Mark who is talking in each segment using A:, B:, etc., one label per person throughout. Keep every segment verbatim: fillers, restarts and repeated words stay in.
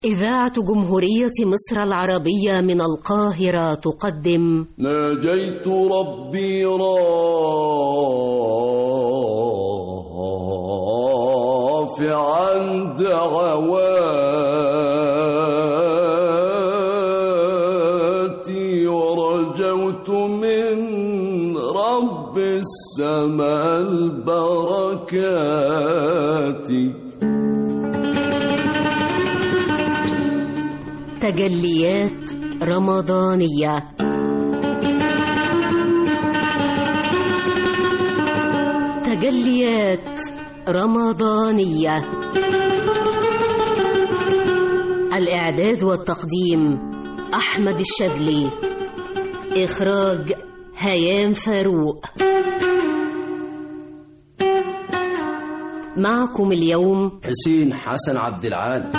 A: إذاعة جمهورية مصر العربية من القاهرة تقدم
B: ناجيت ربي رافعا دعواتي ورجوت من رب السماء البركات.
A: تجليات رمضانية. تجليات رمضانية. الإعداد والتقديم أحمد الشاذلي. إخراج هيام فاروق. معكم اليوم
B: حسين حسن عبد العال.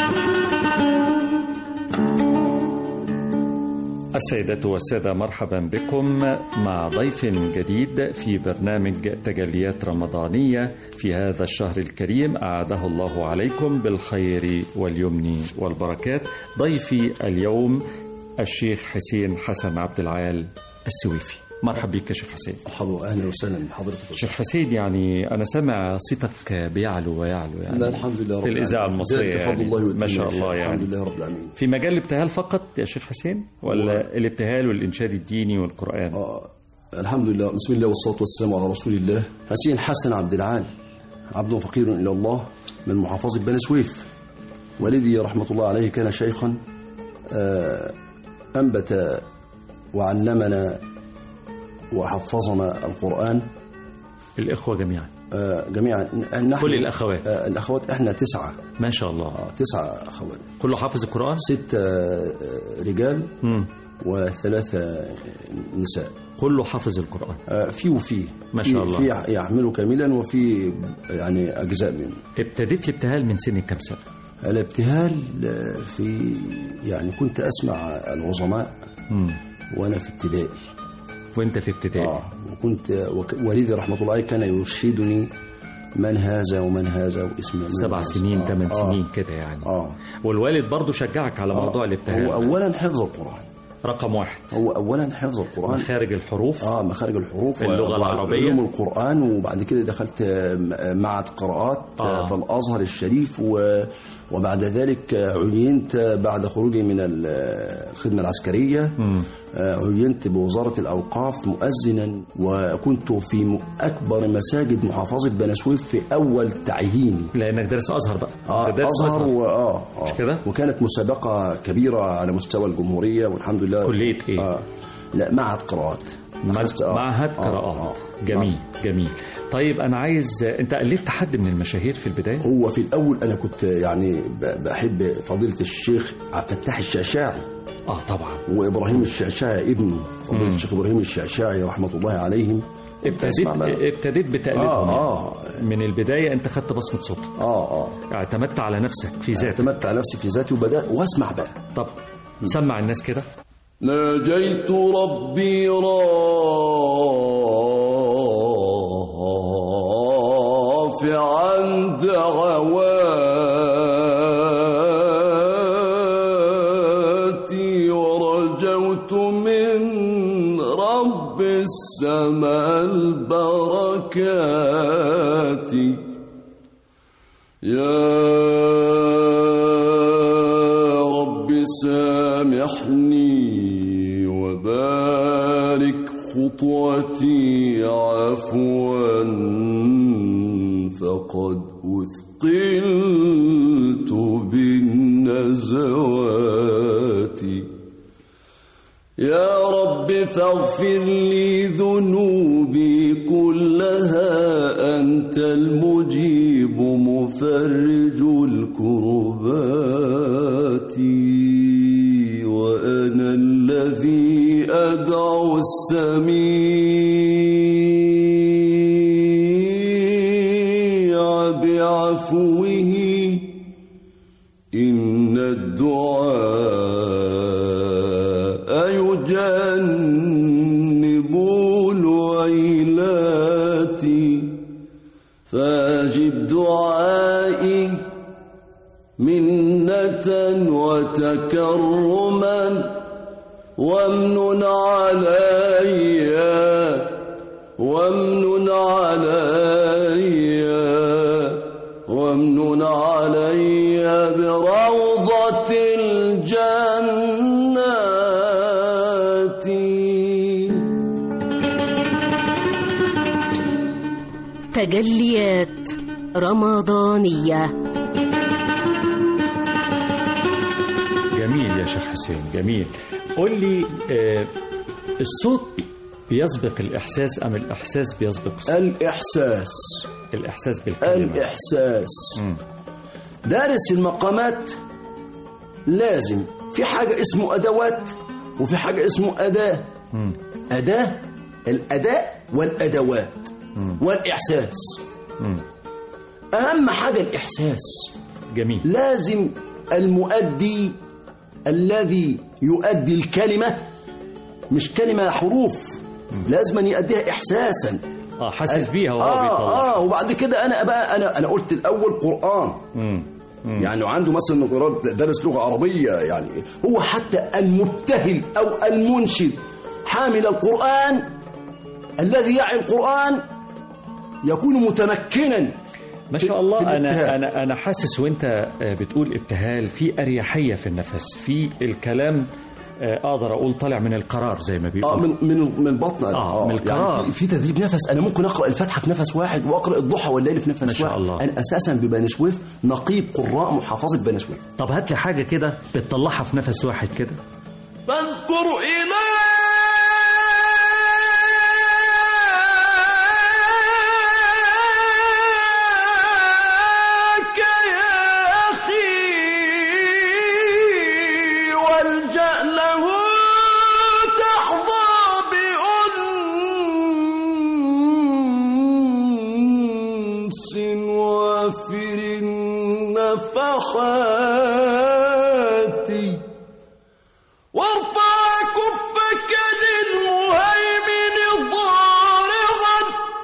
C: السيدات والسادة، مرحبا بكم مع ضيف جديد في برنامج تجليات رمضانية في هذا الشهر الكريم أعاده الله عليكم بالخير واليمن والبركات. ضيفي اليوم الشيخ حسين حسن عبد العال السويفي. مرحبا بك يا شيخ حسين.
B: مرحبا، اهلا وسهلا بحضرتك.
C: شيخ حسين، يعني انا سامع صيتك بيعلو ويعلو يعني.
B: لا الحمد لله رب
C: في الاذاعه المصريه يعني.
B: الله
C: ما شاء الله يعني.
B: الحمد لله رب العالمين.
C: في مجال الابتهال فقط يا شيخ حسين ولا و... الابتهال والانشاد الديني والقران؟
B: اه الحمد لله، بسم الله والصلاه والسلام على رسول الله. حسين حسن عبد العال، عبد فقير الى الله، من محافظه بني سويف. والدي رحمه الله عليه كان شيخا آه انبت وعلمنا وحفظنا القرآن.
C: الإخوة جميعا
B: آه جميعا نحن
C: كل الأخوات
B: آه الأخوات إحنا تسعة ما
C: شاء الله.
B: آه تسعة أخوات.
C: كله حافظ القرآن؟
B: ستة آه رجال م. وثلاثة نساء.
C: كله حافظ القرآن؟
B: آه في وفي
C: ما شاء الله.
B: في يحمله كاملا وفي يعني أجزاء منه.
C: ابتديت الابتهال من سن كم سنة؟
B: الابتهال في يعني كنت أسمع العظماء م. وأنا في ابتدائي.
C: وانت في ابتدائي؟
B: اه وكنت والدي رحمه الله عليه كان يرشدني من هذا ومن هذا واسم
C: سبع سنين ثمان آه سنين آه كده يعني.
B: اه
C: والوالد برضو شجعك على موضوع آه الابتهال؟
B: هو اولا حفظ القران
C: رقم واحد.
B: هو اولا حفظ القران،
C: مخارج الحروف.
B: اه مخارج الحروف،
C: اللغه العربيه،
B: علوم القران. وبعد كده دخلت معهد قراءات آه. في الازهر الشريف، و وبعد ذلك عينت بعد خروجي من الخدمة العسكرية م. عينت بوزارة الأوقاف مؤذنا، وكنت في أكبر مساجد محافظة بني سويف في أول تعييني،
C: لأنك درس أزهر بقى.
B: آه أزهر وآه
C: آه. كده؟
B: وكانت مسابقة كبيرة على مستوى الجمهورية والحمد لله.
C: كلية إيه؟
B: آه لا معهد قراءات.
C: معهد قراءات. جميل آه. جميل. طيب أنا عايز، أنت قلدت حد من المشاهير في البداية؟
B: هو في الأول أنا كنت يعني بحب فضيلة الشيخ عبد الفتاح الشعشاعي.
C: آه طبعا.
B: وإبراهيم الشعشاعي ابنه فضيلة الشيخ إبراهيم الشعشاعي رحمة الله عليهم.
C: ابتديت ابتديت بتقليدهم.
B: آه, آه
C: من البداية أنت خدت بصمة صوتك.
B: آه آه
C: اعتمدت على نفسك في ذاتك.
B: اعتمدت على نفسي في ذاتي وبدأت واسمع بقى.
C: طب م. سمع الناس كده.
B: ناجيت ربي رافعا دعواتي ورجوت من رب السماء البركات. يا رب سامحني وبارك خطوتي عفوا، فقد أثقلت بالنزوات. يا رب فاغفر لي ذنوبي كلها، أنت المجيب مفرج الكربات. وأنا الذي أدعو السميع بعفوه، إن الدعاء يجنب الويلات. فاجب دعائي منة وتكرما وامنن علي وامنن علي وامنن علي بروضة الجنات.
A: تجليات رمضانية.
C: جميل يا شيخ حسين، جميل. قول لي، آه الصوت بيسبق الإحساس أم الإحساس بيسبق الصوت؟
B: الإحساس.
C: الإحساس بالكلمة.
B: الإحساس.
C: م.
B: دارس المقامات لازم في حاجة اسمه أدوات وفي حاجة اسمه أداة.
C: م.
B: أداة، الأداء والأدوات م. والإحساس.
C: م.
B: أهم حاجة الإحساس.
C: جميل.
B: لازم المؤدي الذي يؤدي الكلمة، مش كلمة حروف، لازم يؤديها إحساسا.
C: اه حاسس بيها وهو
B: آه
C: بيطلع.
B: اه وبعد كده انا بقى انا انا قلت الاول قرآن.
C: مم. مم.
B: يعني عنده مثلا درس لغة عربية، يعني هو حتى المبتهل او المنشد حامل القرآن الذي يعي القرآن يكون متمكنا.
C: ما شاء الله. انا
B: الابتهال.
C: انا انا حاسس وانت بتقول ابتهال في اريحيه في النفس، في الكلام، اقدر اقول طالع من القرار زي ما بيقول.
B: اه من من من البطن.
C: اه, آه من القرار.
B: يعني في تدريب نفس. انا ممكن اقرا الفاتحه في نفس واحد واقرا الضحى والليل في نفس واحد.
C: ما شاء الله.
B: انا اساسا ببني سويف نقيب قراء محافظه بني سويف.
C: طب هات لي حاجه كده بتطلعها في نفس واحد كده.
B: فاذكر إلهك يا أخي والجأ له تحظى بأنس وافر النفحات وارفع كفك للمهيمن ضارغا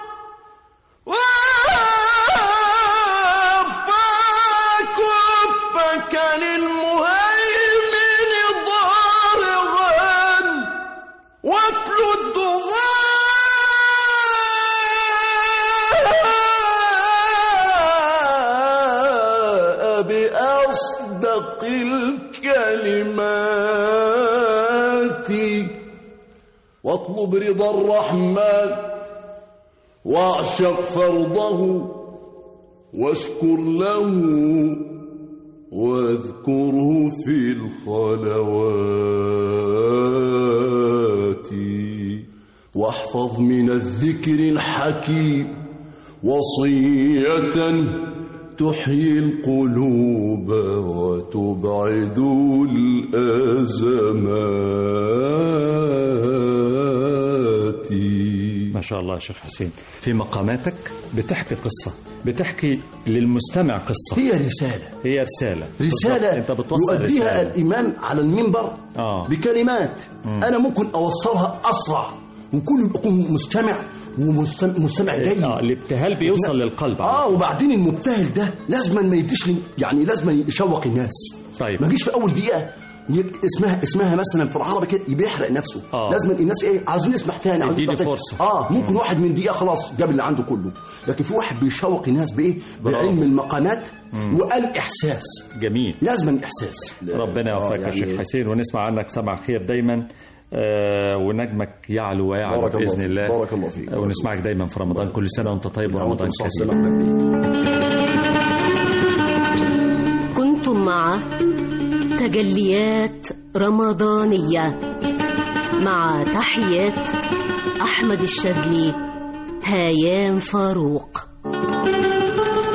B: وارفع كفك للمهيمن ضارغا واتل الدعاء بأصدق الكلمات واطلب رضا الرحمن واعشق فرضه واشكر له واذكره في الخلوات واحفظ من الذكر الحكيم وصية تحيي القلوب وتبعد الأزمات.
C: ما شاء الله يا شيخ حسين، في مقاماتك بتحكي قصة، بتحكي للمستمع قصة.
B: هي رسالة.
C: هي رسالة.
B: رسالة
C: انت بتوصل
B: يؤديها
C: رسالة.
B: الإمام على المنبر
C: آه.
B: بكلمات. مم. أنا ممكن أوصلها أسرع وكل يكون مستمع ومستمع جيد.
C: اه الابتهال بيوصل للقلب.
B: اه وبعدين المبتهل ده لازم ما يديش لي، يعني لازم يشوق الناس.
C: طيب
B: ما يجيش في اول دقيقه اسمها اسمها مثلا في العربي كده بيحرق نفسه.
C: آه.
B: لازم الناس ايه عاوزين نسمع تاني، عاوزين
C: يديني
B: نسمع تاني.
C: فرصة.
B: اه ممكن
C: مم.
B: واحد من دقيقه خلاص جاب اللي عنده كله، لكن في واحد بيشوق الناس بايه؟ بعلم المقامات والاحساس.
C: جميل.
B: لازم الاحساس.
C: ربنا يوفقك يا شيخ حسين ونسمع عنك سمع خير دايما. آه ونجمك يعلو ويعلو بإذن الله.
B: بارك الله فيك.
C: آه ونسمعك دايما في رمضان. كل سنة وانت طيب ورمضان كريم.
A: كنتم مع تجليات رمضانية مع تحيات أحمد الشاذلي، هيام فاروق.